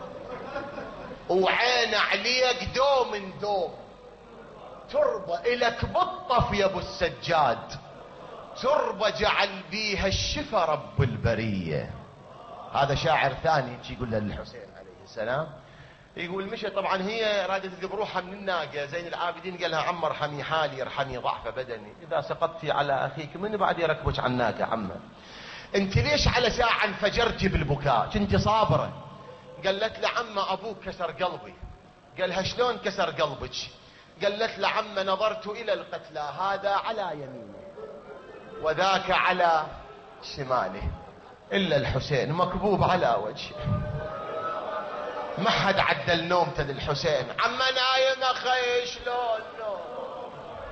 [SPEAKER 1] وعين عليك دوم دوم. تربة إلك بالطف يا ابو السجاد. تربة جعل بيها الشفا رب البرية. هذا شاعر ثاني يقول له للحسين عليه السلام. يقول مشى، طبعا هي رادت تذب روحها من الناقة. زين العابدين قال لها: عم ارحمي حالي، ارحمي ضعف بدني، اذا سقطتي على اخيك من بعد يركبك على الناقة. عمه انت ليش على ساعة انفجرتي بالبكاء؟ كنت صابرة. قالت له: عمه ابوك كسر قلبي. قالها: شلون كسر قلبك؟ قالت له: عمه نظرت الى القتلى، هذا على يمينه وذاك على شماله، الا الحسين مكبوب على وجهه. ما حد عدل نومته للحسين. عما نايم اخي شلون نوم،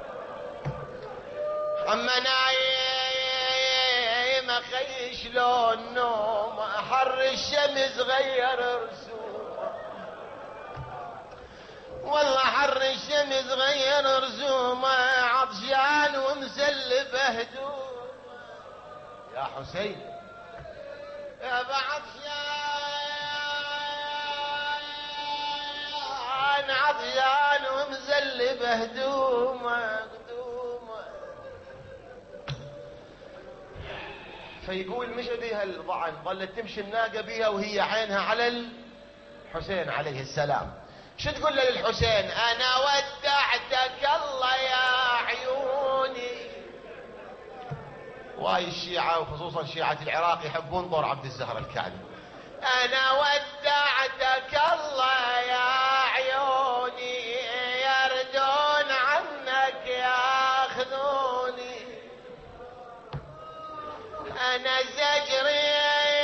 [SPEAKER 1] عما نايم اخي شلون نوم، حر الشمس غير رسومه، والله حر الشمس غير رسومه، عطشان ومسلب هدومه. يا حسين يا عطشان، عطيان ومزلب هدومه. فيقول مشى بيها الضعن، ظلت تمشي الناقة بيها وهي عينها على الحسين عليه السلام. شو تقول له للحسين؟ انا ودعتك الله يا عيوني. واي الشيعة وخصوصا شيعة العراق يحبون طور عبد الزهر الكعبي. انا ودعتك الله يا عيوني، يا أنا زجري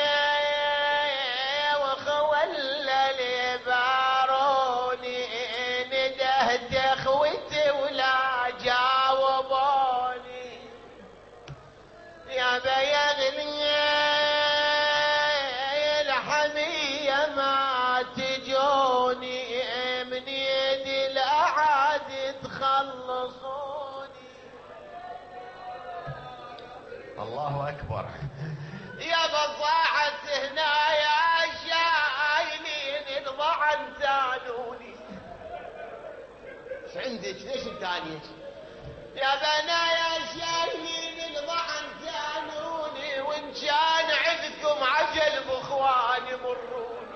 [SPEAKER 1] وخولل باروني، ندهت اخوتي ولا جاوبوني. يا بيغني الحمية ما تجوني، من يدي الأحد تخلصوني. الله أكبر. يا بصاحت هنا يا شايلين الضعن تانوني. ايش عندك ليش الثانية؟ يا بنايا شايلين الضعن تانوني، وان كان عندكم عجل باخواني مروني.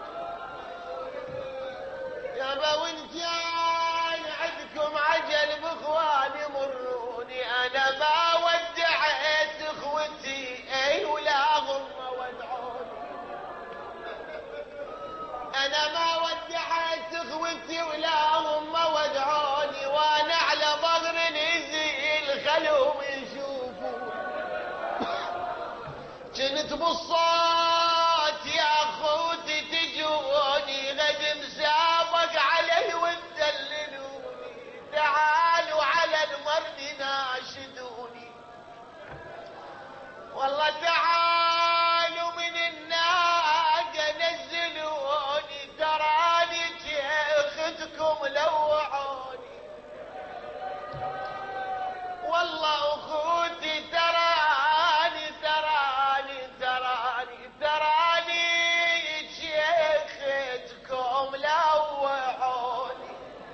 [SPEAKER 1] يا وان كان عندكم عجل باخواني مروني. انا ما ودعت اخوتي اي ولا هم ودعوني. انا ما ودعت اخوتي ولا هم ودعوني، وانا على ظهر نزيل خلهم يشوفون. كنت بالصوت يا اخوتي تجوني، غد مسابق علي وتدللوني. تعالوا على المرد ناشدوني، والله تعالوا من الناقة نزلوني. تراني شيختكم لوعوني، والله اخوتي تراني شيختكم لوعوني.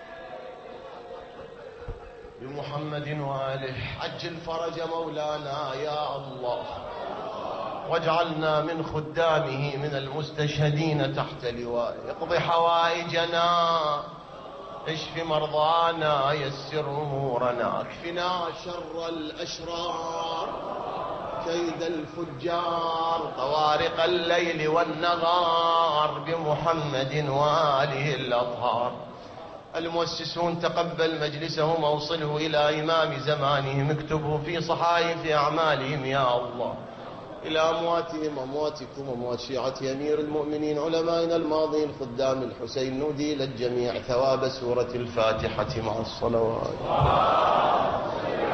[SPEAKER 1] بمحمد وآله عجل فرج مولانا يا الله، واجعلنا من خدامه من المستشهدين تحت لوائه. اقض حوائجنا، اشف مرضانا، يسر امورنا، اكفنا شر الاشرار، كيد الفجار، طوارق الليل والنهار، بمحمد وآله الأطهار. المؤسسون تقبل مجلسهم، اوصله إلى إمام زمانهم، اكتبه في صحائف أعمالهم يا الله. إلى أمواتهم، أمواتكم، أموات شيعة أمير المؤمنين علمائنا الماضين خدام الحسين، نودي للجميع ثواب سورة الفاتحة مع الصلوات.